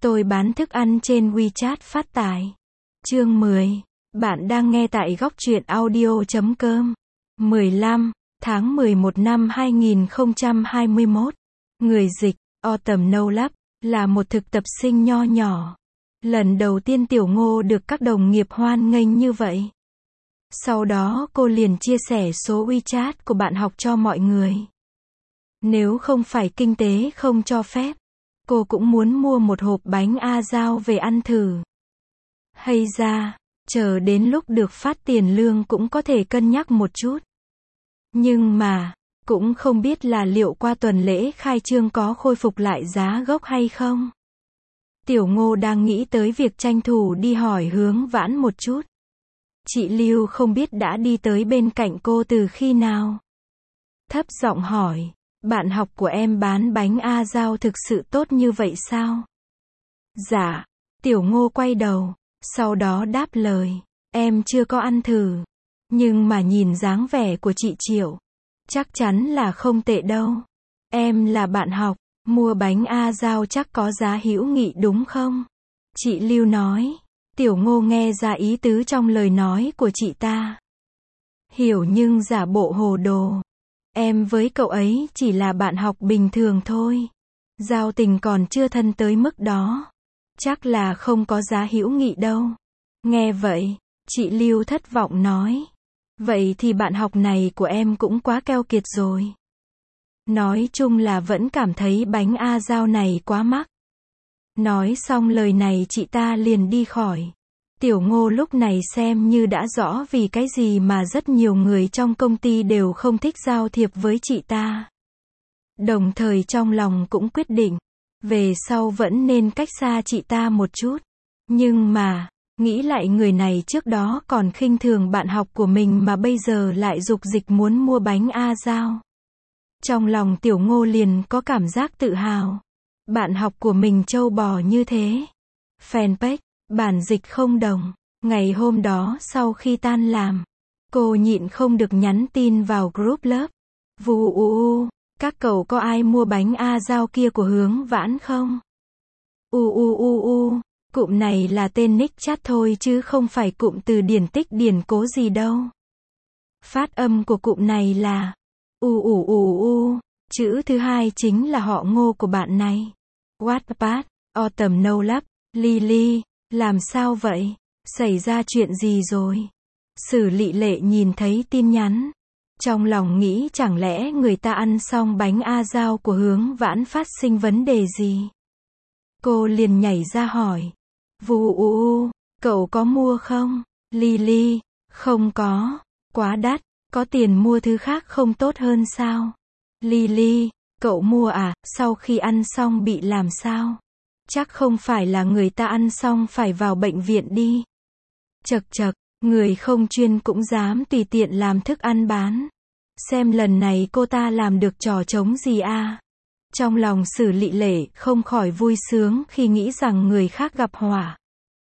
Tôi bán thức ăn trên WeChat phát tài. Chương 10. Bạn đang nghe tại góc truyện audio.com. 15 tháng 11 năm 2021. Người dịch, Autumn No Lab, là một thực tập sinh nho nhỏ. Lần đầu tiên Tiểu Ngô được các đồng nghiệp hoan nghênh như vậy. Sau đó cô liền chia sẻ số WeChat của bạn học cho mọi người. Nếu không phải kinh tế không cho phép, cô cũng muốn mua một hộp bánh A Giao về ăn thử. Hay ra, chờ đến lúc được phát tiền lương cũng có thể cân nhắc một chút. Nhưng mà, cũng không biết là liệu qua tuần lễ khai trương có khôi phục lại giá gốc hay không. Tiểu Ngô đang nghĩ tới việc tranh thủ đi hỏi Hướng Vãn một chút. Chị Lưu không biết đã đi tới bên cạnh cô từ khi nào. Thấp giọng hỏi, bạn học của em bán bánh A Giao thực sự tốt như vậy sao? Dạ, Tiểu Ngô quay đầu, sau đó đáp lời, em chưa có ăn thử. Nhưng mà nhìn dáng vẻ của chị Triệu, chắc chắn là không tệ đâu. Em là bạn học, mua bánh A Giao chắc có giá hữu nghị đúng không? Chị Lưu nói. Tiểu Ngô nghe ra ý tứ trong lời nói của chị ta. Hiểu nhưng giả bộ hồ đồ. Em với cậu ấy chỉ là bạn học bình thường thôi. Giao tình còn chưa thân tới mức đó. Chắc là không có giá hữu nghị đâu. Nghe vậy, chị Lưu thất vọng nói. Vậy thì bạn học này của em cũng quá keo kiệt rồi. Nói chung là vẫn cảm thấy bánh A Giao này quá mắc. Nói xong lời này chị ta liền đi khỏi. Tiểu Ngô lúc này xem như đã rõ vì cái gì mà rất nhiều người trong công ty đều không thích giao thiệp với chị ta. Đồng thời trong lòng cũng quyết định, về sau vẫn nên cách xa chị ta một chút. Nhưng mà, nghĩ lại người này trước đó còn khinh thường bạn học của mình mà bây giờ lại dục dịch muốn mua bánh A Giao. Trong lòng Tiểu Ngô liền có cảm giác tự hào. Bạn học của mình trâu bò như thế. Fanpage, bản dịch không đồng. Ngày hôm đó sau khi tan làm, cô nhịn không được nhắn tin vào group lớp. Vù u u, các cậu có ai mua bánh A Giao kia của Hướng Vãn không? Cụm này là tên nick chat thôi chứ không phải cụm từ điển tích điển cố gì đâu. Phát âm của cụm này là chữ thứ hai chính là họ Ngô của bạn này. Wattpad, Autumn No Lab, Lily, làm sao vậy? Xảy ra chuyện gì rồi? Sử Lị Lệ nhìn thấy tin nhắn. Trong lòng nghĩ chẳng lẽ người ta ăn xong bánh A Giao của Hướng Vãn phát sinh vấn đề gì? Cô liền nhảy ra hỏi. Cậu có mua không? Lily, không có. Quá đắt, có tiền mua thứ khác không tốt hơn sao? Lily, cậu mua à, sau khi ăn xong bị làm sao? Chắc không phải là người ta ăn xong phải vào bệnh viện đi. Chậc chậc, người không chuyên cũng dám tùy tiện làm thức ăn bán. Xem lần này cô ta làm được trò trống gì a? Trong lòng Sử Lị Lệ không khỏi vui sướng khi nghĩ rằng người khác gặp họa.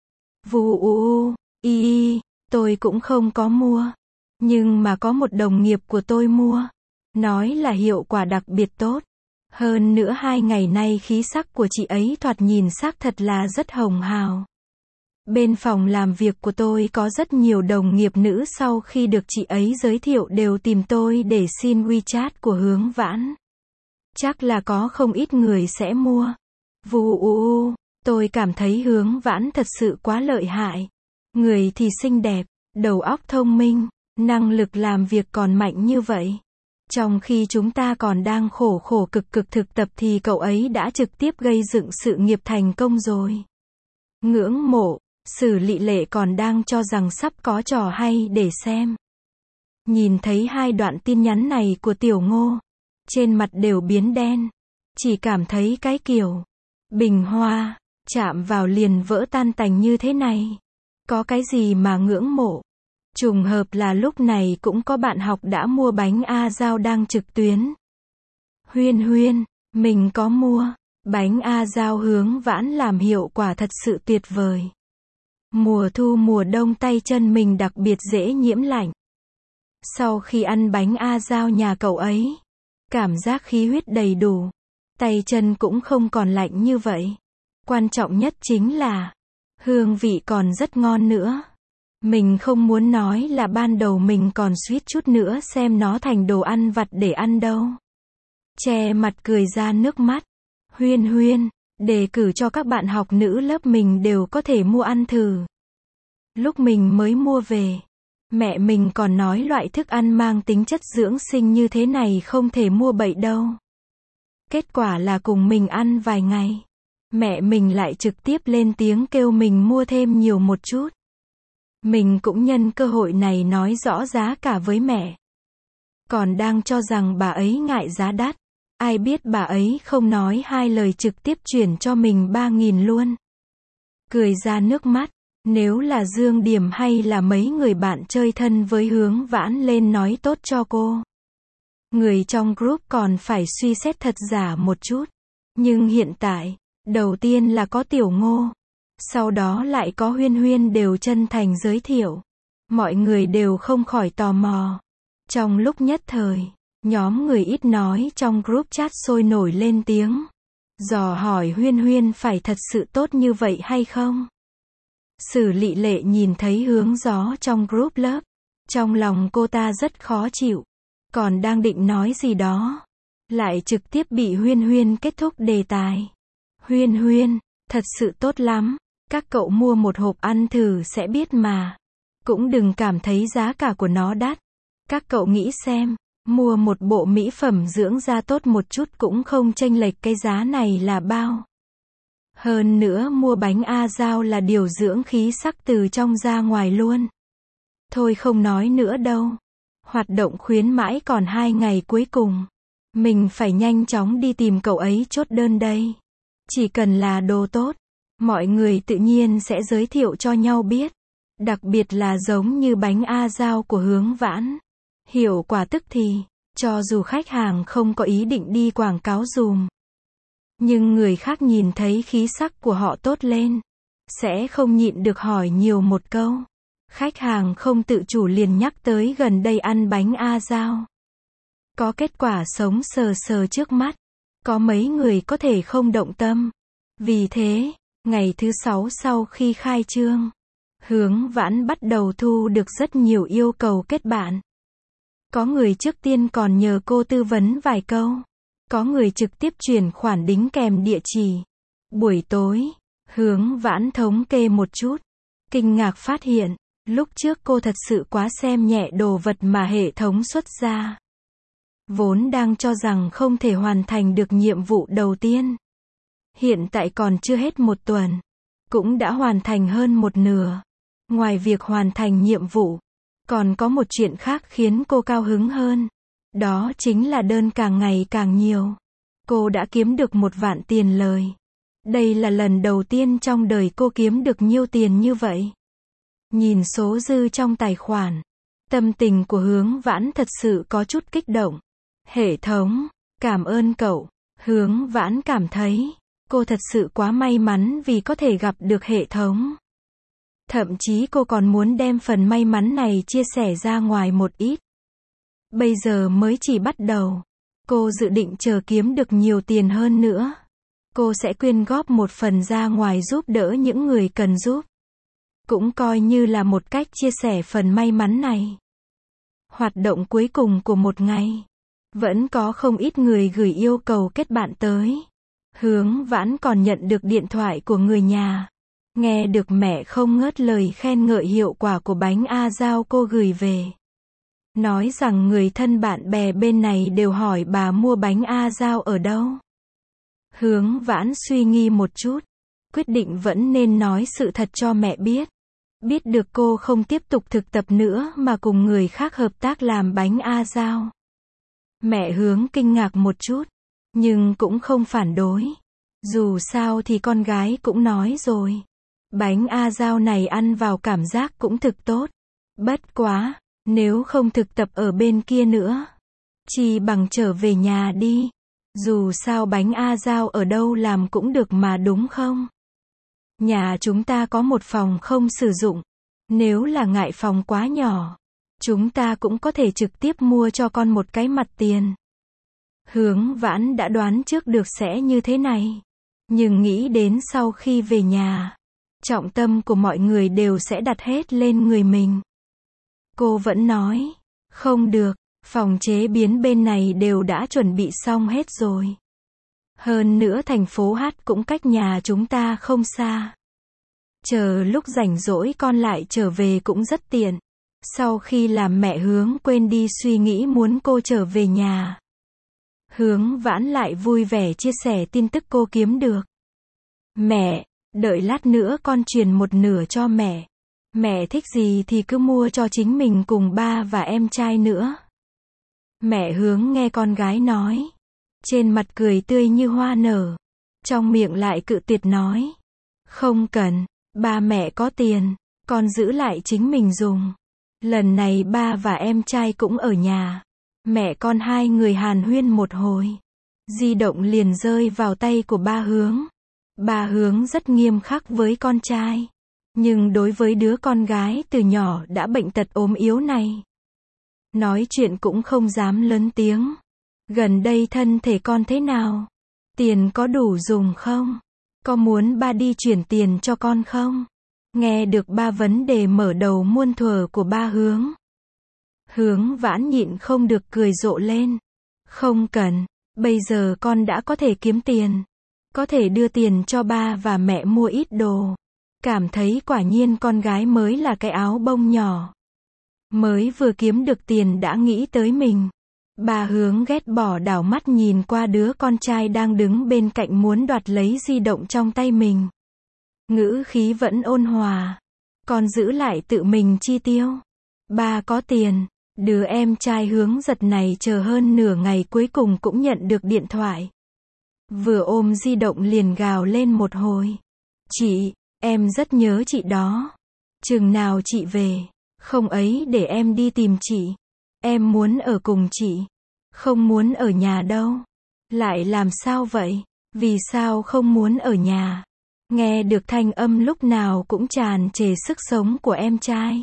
Tôi cũng không có mua. Nhưng mà có một đồng nghiệp của tôi mua. Nói là hiệu quả đặc biệt tốt. Hơn nữa 2 ngày nay khí sắc của chị ấy thoạt nhìn xác thật là rất hồng hào. Bên phòng làm việc của tôi có rất nhiều đồng nghiệp nữ sau khi được chị ấy giới thiệu đều tìm tôi để xin WeChat của Hướng Vãn. Chắc là có không ít người sẽ mua. Tôi cảm thấy Hướng Vãn thật sự quá lợi hại. Người thì xinh đẹp, đầu óc thông minh, năng lực làm việc còn mạnh như vậy. Trong khi chúng ta còn đang khổ cực thực tập thì cậu ấy đã trực tiếp gây dựng sự nghiệp thành công rồi. Ngưỡng mộ, Sử Lị Lệ còn đang cho rằng sắp có trò hay để xem. Nhìn thấy 2 đoạn tin nhắn này của Tiểu Ngô, trên mặt đều biến đen. Chỉ cảm thấy cái kiểu bình hoa, chạm vào liền vỡ tan tành như thế này. Có cái gì mà ngưỡng mộ? Trùng hợp là lúc này cũng có bạn học đã mua bánh A Giao đang trực tuyến. Huyên, mình có mua. Bánh A Giao Hướng Vãn làm hiệu quả thật sự tuyệt vời. Mùa thu mùa đông tay chân mình đặc biệt dễ nhiễm lạnh. Sau khi ăn bánh A Giao nhà cậu ấy, cảm giác khí huyết đầy đủ. Tay chân cũng không còn lạnh như vậy. Quan trọng nhất chính là, hương vị còn rất ngon nữa. Mình không muốn nói là ban đầu mình còn suýt chút nữa xem nó thành đồ ăn vặt để ăn đâu. Che mặt cười ra nước mắt. Huyên Huyên, đề cử cho các bạn học nữ lớp mình đều có thể mua ăn thử. Lúc mình mới mua về, mẹ mình còn nói loại thức ăn mang tính chất dưỡng sinh như thế này không thể mua bậy đâu. Kết quả là cùng mình ăn vài ngày, mẹ mình lại trực tiếp lên tiếng kêu mình mua thêm nhiều một chút. Mình cũng nhân cơ hội này nói rõ giá cả với mẹ. Còn đang cho rằng bà ấy ngại giá đắt. Ai biết bà ấy không nói hai lời trực tiếp chuyển cho mình 3.000 luôn. Cười ra nước mắt. Nếu là Dương Điểm hay là mấy người bạn chơi thân với Hướng Vãn lên nói tốt cho cô. Người trong group còn phải suy xét thật giả một chút. Nhưng hiện tại, đầu tiên là có Tiểu Ngô. Sau đó lại có Huyên Huyên đều chân thành giới thiệu. Mọi người đều không khỏi tò mò. Trong lúc nhất thời, nhóm người ít nói trong group chat sôi nổi lên tiếng. Dò hỏi Huyên Huyên phải thật sự tốt như vậy hay không? Sử Lị Lệ nhìn thấy hướng gió trong group lớp. Trong lòng cô ta rất khó chịu. Còn đang định nói gì đó. Lại trực tiếp bị Huyên Huyên kết thúc đề tài. Huyên Huyên, thật sự tốt lắm. Các cậu mua một hộp ăn thử sẽ biết mà. Cũng đừng cảm thấy giá cả của nó đắt. Các cậu nghĩ xem, mua một bộ mỹ phẩm dưỡng da tốt một chút cũng không chênh lệch cái giá này là bao. Hơn nữa mua bánh A Dao là điều dưỡng khí sắc từ trong ra ngoài luôn. Thôi không nói nữa đâu. Hoạt động khuyến mãi còn 2 ngày cuối cùng. Mình phải nhanh chóng đi tìm cậu ấy chốt đơn đây. Chỉ cần là đồ tốt, mọi người tự nhiên sẽ giới thiệu cho nhau biết. Đặc biệt là giống như bánh A Dao của Hướng Vãn. Hiệu quả tức thì, cho dù khách hàng không có ý định đi quảng cáo dùm. Nhưng người khác nhìn thấy khí sắc của họ tốt lên, sẽ không nhịn được hỏi nhiều một câu. Khách hàng không tự chủ liền nhắc tới gần đây ăn bánh A Dao. Có kết quả sống sờ sờ trước mắt. Có mấy người có thể không động tâm. Vì thế, ngày thứ 6 sau khi khai trương, Hướng Vãn bắt đầu thu được rất nhiều yêu cầu kết bạn. Có người trước tiên còn nhờ cô tư vấn vài câu. Có người trực tiếp chuyển khoản đính kèm địa chỉ. Buổi tối, Hướng Vãn thống kê một chút. Kinh ngạc phát hiện, lúc trước cô thật sự quá xem nhẹ đồ vật mà hệ thống xuất ra. Vốn đang cho rằng không thể hoàn thành được nhiệm vụ đầu tiên. Hiện tại còn chưa hết một tuần. Cũng đã hoàn thành hơn một nửa. Ngoài việc hoàn thành nhiệm vụ, còn có một chuyện khác khiến cô cao hứng hơn. Đó chính là đơn càng ngày càng nhiều. Cô đã kiếm được 1 vạn tiền lời. Đây là lần đầu tiên trong đời cô kiếm được nhiều tiền như vậy. Nhìn số dư trong tài khoản, tâm tình của Hướng Vãn thật sự có chút kích động. Hệ thống, cảm ơn cậu. Hướng Vãn cảm thấy, cô thật sự quá may mắn vì có thể gặp được hệ thống. Thậm chí cô còn muốn đem phần may mắn này chia sẻ ra ngoài một ít. Bây giờ mới chỉ bắt đầu. Cô dự định chờ kiếm được nhiều tiền hơn nữa. Cô sẽ quyên góp một phần ra ngoài giúp đỡ những người cần giúp. Cũng coi như là một cách chia sẻ phần may mắn này. Hoạt động cuối cùng của một ngày. Vẫn có không ít người gửi yêu cầu kết bạn tới. Hướng Vãn còn nhận được điện thoại của người nhà. Nghe được mẹ không ngớt lời khen ngợi hiệu quả của bánh A Dao cô gửi về. Nói rằng người thân bạn bè bên này đều hỏi bà mua bánh A Dao ở đâu. Hướng Vãn suy nghĩ một chút. Quyết định vẫn nên nói sự thật cho mẹ biết. Biết được cô không tiếp tục thực tập nữa mà cùng người khác hợp tác làm bánh A Dao. Mẹ Hướng kinh ngạc một chút. Nhưng cũng không phản đối. Dù sao thì con gái cũng nói rồi. Bánh A Dao này ăn vào cảm giác cũng thực tốt. Bất quá, nếu không thực tập ở bên kia nữa, chỉ bằng trở về nhà đi. Dù sao bánh A Dao ở đâu làm cũng được mà đúng không? Nhà chúng ta có một phòng không sử dụng. Nếu là ngại phòng quá nhỏ, chúng ta cũng có thể trực tiếp mua cho con một cái mặt tiền. Hướng Vãn đã đoán trước được sẽ như thế này. Nhưng nghĩ đến sau khi về nhà, trọng tâm của mọi người đều sẽ đặt hết lên người mình. Cô vẫn nói, không được, phòng chế biến bên này đều đã chuẩn bị xong hết rồi. Hơn nữa thành phố Hát cũng cách nhà chúng ta không xa. Chờ lúc rảnh rỗi con lại trở về cũng rất tiện. Sau khi làm mẹ Hướng quên đi suy nghĩ muốn cô trở về nhà. Hướng Vãn lại vui vẻ chia sẻ tin tức cô kiếm được. Mẹ, đợi lát nữa con truyền một nửa cho mẹ. Mẹ thích gì thì cứ mua cho chính mình cùng ba và em trai nữa. Mẹ Hướng nghe con gái nói. Trên mặt cười tươi như hoa nở. Trong miệng lại cự tuyệt nói. Không cần, ba mẹ có tiền, con giữ lại chính mình dùng. Lần này ba và em trai cũng ở nhà. Mẹ con hai người hàn huyên một hồi. Di động liền rơi vào tay của ba Hướng. Ba Hướng rất nghiêm khắc với con trai. Nhưng đối với đứa con gái từ nhỏ đã bệnh tật ốm yếu này, nói chuyện cũng không dám lớn tiếng. Gần đây thân thể con thế nào? Tiền có đủ dùng không? Có muốn ba đi chuyển tiền cho con không? Nghe được ba vấn đề mở đầu muôn thuở của ba Hướng. Hướng Vãn nhịn không được cười rộ lên. Không cần, bây giờ con đã có thể kiếm tiền. Có thể đưa tiền cho ba và mẹ mua ít đồ. Cảm thấy quả nhiên con gái mới là cái áo bông nhỏ. Mới vừa kiếm được tiền đã nghĩ tới mình. Bà Hướng ghét bỏ đảo mắt nhìn qua đứa con trai đang đứng bên cạnh muốn đoạt lấy di động trong tay mình. Ngữ khí vẫn ôn hòa. Con giữ lại tự mình chi tiêu. Ba có tiền. Đứa em trai Hướng Giật này chờ hơn nửa ngày cuối cùng cũng nhận được điện thoại. Vừa ôm di động liền gào lên một hồi. Chị, em rất nhớ chị đó. Chừng nào chị về, không ấy để em đi tìm chị. Em muốn ở cùng chị. Không muốn ở nhà đâu. Lại làm sao vậy? Vì sao không muốn ở nhà? Nghe được thanh âm lúc nào cũng tràn trề sức sống của em trai.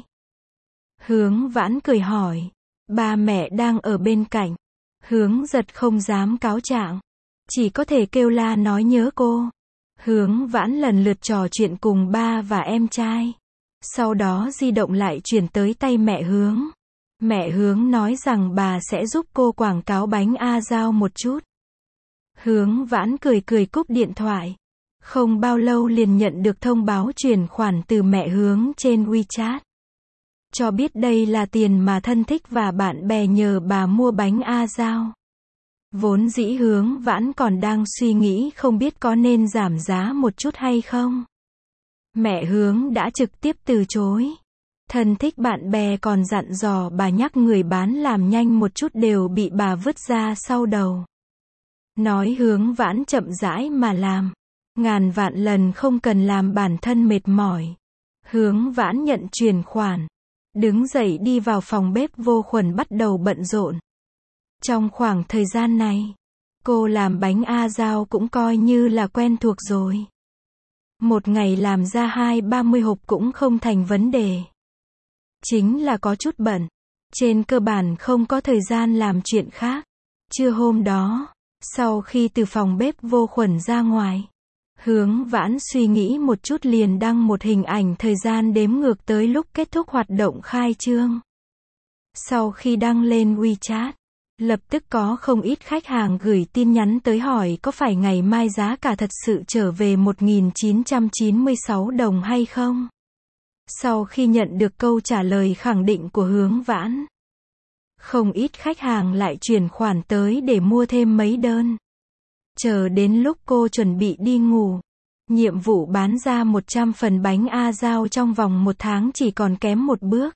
Hướng Vãn cười hỏi. Ba mẹ đang ở bên cạnh. Hướng Giật không dám cáo trạng. Chỉ có thể kêu la nói nhớ cô. Hướng Vãn lần lượt trò chuyện cùng ba và em trai. Sau đó di động lại chuyển tới tay mẹ Hướng. Mẹ Hướng nói rằng bà sẽ giúp cô quảng cáo bánh A Giao một chút. Hướng Vãn cười cười cúp điện thoại. Không bao lâu liền nhận được thông báo chuyển khoản từ mẹ Hướng trên WeChat. Cho biết đây là tiền mà thân thích và bạn bè nhờ bà mua bánh A Giao. Vốn dĩ Hướng Vãn còn đang suy nghĩ không biết có nên giảm giá một chút hay không. Mẹ Hướng đã trực tiếp từ chối. Thân thích bạn bè còn dặn dò bà nhắc người bán làm nhanh một chút đều bị bà vứt ra sau đầu. Nói Hướng Vãn chậm rãi mà làm. Ngàn vạn lần không cần làm bản thân mệt mỏi. Hướng Vãn nhận chuyển khoản. Đứng dậy đi vào phòng bếp vô khuẩn bắt đầu bận rộn. Trong khoảng thời gian này, cô làm bánh A Giao cũng coi như là quen thuộc rồi. Một ngày làm ra 20-30 hộp cũng không thành vấn đề. Chính là có chút bận. Trên cơ bản không có thời gian làm chuyện khác. Trưa hôm đó, sau khi từ phòng bếp vô khuẩn ra ngoài, Hướng Vãn suy nghĩ một chút liền đăng một hình ảnh thời gian đếm ngược tới lúc kết thúc hoạt động khai trương. Sau khi đăng lên WeChat, lập tức có không ít khách hàng gửi tin nhắn tới hỏi có phải ngày mai giá cả thật sự trở về 1.996 đồng hay không? Sau khi nhận được câu trả lời khẳng định của Hướng Vãn, không ít khách hàng lại chuyển khoản tới để mua thêm mấy đơn. Chờ đến lúc cô chuẩn bị đi ngủ, nhiệm vụ bán ra 100 phần bánh A Giao trong vòng 1 tháng chỉ còn kém một bước.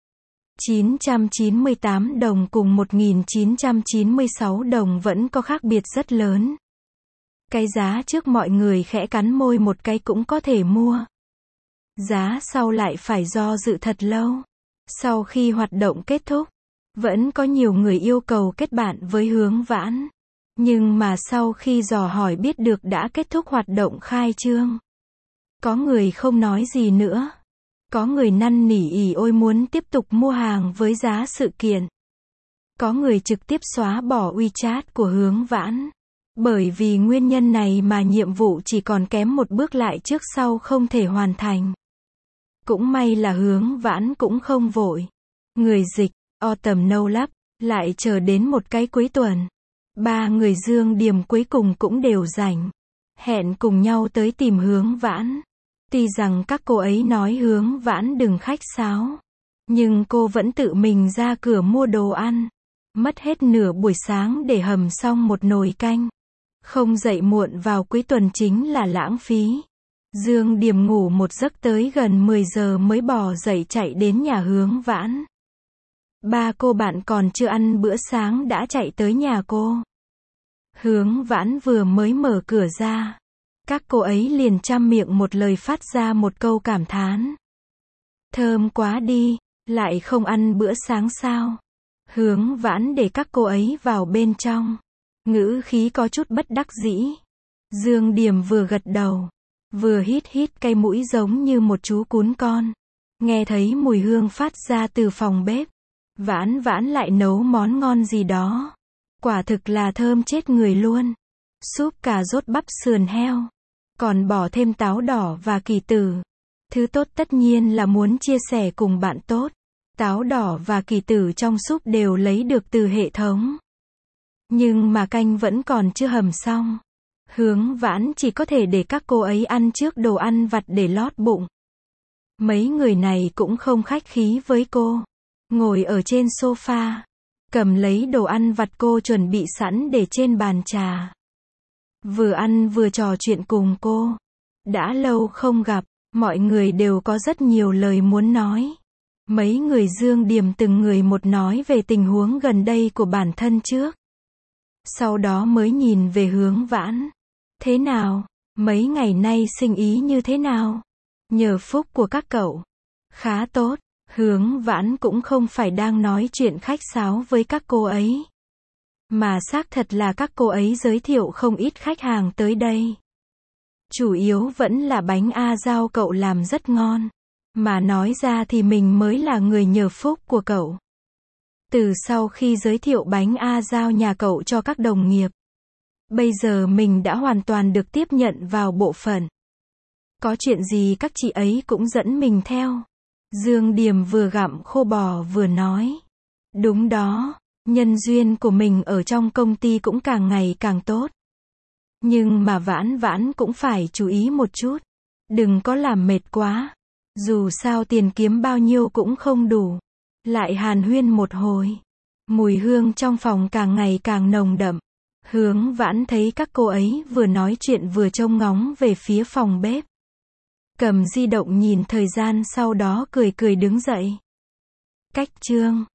998 đồng cùng 1.996 đồng vẫn có khác biệt rất lớn. Cái giá trước mọi người khẽ cắn môi một cái cũng có thể mua. Giá sau lại phải do dự thật lâu. Sau khi hoạt động kết thúc, vẫn có nhiều người yêu cầu kết bạn với Hướng Vãn. Nhưng mà sau khi dò hỏi biết được đã kết thúc hoạt động khai trương. Có người không nói gì nữa. Có người năn nỉ ỉ ôi muốn tiếp tục mua hàng với giá sự kiện. Có người trực tiếp xóa bỏ WeChat của Hướng Vãn. Bởi vì nguyên nhân này mà nhiệm vụ chỉ còn kém một bước lại trước sau không thể hoàn thành. Cũng may là Hướng Vãn cũng không vội. Người dịch, Autumn No Lab, lại chờ đến một cái cuối tuần. Ba người Dương Điềm cuối cùng cũng đều rảnh. Hẹn cùng nhau tới tìm Hướng Vãn. Tuy rằng các cô ấy nói Hướng Vãn đừng khách sáo. Nhưng cô vẫn tự mình ra cửa mua đồ ăn. Mất hết nửa buổi sáng để hầm xong một nồi canh. Không dậy muộn vào cuối tuần chính là lãng phí. Dương Điềm ngủ một giấc tới gần 10 giờ mới bò dậy chạy đến nhà Hướng Vãn. Ba cô bạn còn chưa ăn bữa sáng đã chạy tới nhà cô. Hướng Vãn vừa mới mở cửa ra. Các cô ấy liền trăm miệng một lời phát ra một câu cảm thán. Thơm quá đi, lại không ăn bữa sáng sao? Hướng Vãn để các cô ấy vào bên trong. Ngữ khí có chút bất đắc dĩ. Dương Điềm vừa gật đầu, vừa hít hít cái mũi giống như một chú cún con. Nghe thấy mùi hương phát ra từ phòng bếp. Vãn Vãn lại nấu món ngon gì đó. Quả thực là thơm chết người luôn. Súp cà rốt bắp sườn heo. Còn bỏ thêm táo đỏ và kỳ tử. Thứ tốt tất nhiên là muốn chia sẻ cùng bạn tốt. Táo đỏ và kỳ tử trong súp đều lấy được từ hệ thống. Nhưng mà canh vẫn còn chưa hầm xong. Hướng Vãn chỉ có thể để các cô ấy ăn trước đồ ăn vặt để lót bụng. Mấy người này cũng không khách khí với cô. Ngồi ở trên sofa. Cầm lấy đồ ăn vặt cô chuẩn bị sẵn để trên bàn trà. Vừa ăn vừa trò chuyện cùng cô. Đã lâu không gặp, mọi người đều có rất nhiều lời muốn nói. Mấy người Dương Điềm từng người một nói về tình huống gần đây của bản thân trước. Sau đó mới nhìn về Hướng Vãn. Thế nào? Mấy ngày nay sinh ý như thế nào? Nhờ phúc của các cậu. Khá tốt. Hướng Vãn cũng không phải đang nói chuyện khách sáo với các cô ấy. Mà xác thật là các cô ấy giới thiệu không ít khách hàng tới đây. Chủ yếu vẫn là bánh A Giao cậu làm rất ngon. Mà nói ra thì mình mới là người nhờ phúc của cậu. Từ sau khi giới thiệu bánh A Giao nhà cậu cho các đồng nghiệp. Bây giờ mình đã hoàn toàn được tiếp nhận vào bộ phận. Có chuyện gì các chị ấy cũng dẫn mình theo. Dương Điềm vừa gặm khô bò vừa nói. Đúng đó, nhân duyên của mình ở trong công ty cũng càng ngày càng tốt. Nhưng mà Vãn Vãn cũng phải chú ý một chút. Đừng có làm mệt quá. Dù sao tiền kiếm bao nhiêu cũng không đủ. Lại hàn huyên một hồi. Mùi hương trong phòng càng ngày càng nồng đậm. Hướng Vãn thấy các cô ấy vừa nói chuyện vừa trông ngóng về phía phòng bếp. Cầm di động nhìn thời gian sau đó cười cười đứng dậy. Cách chương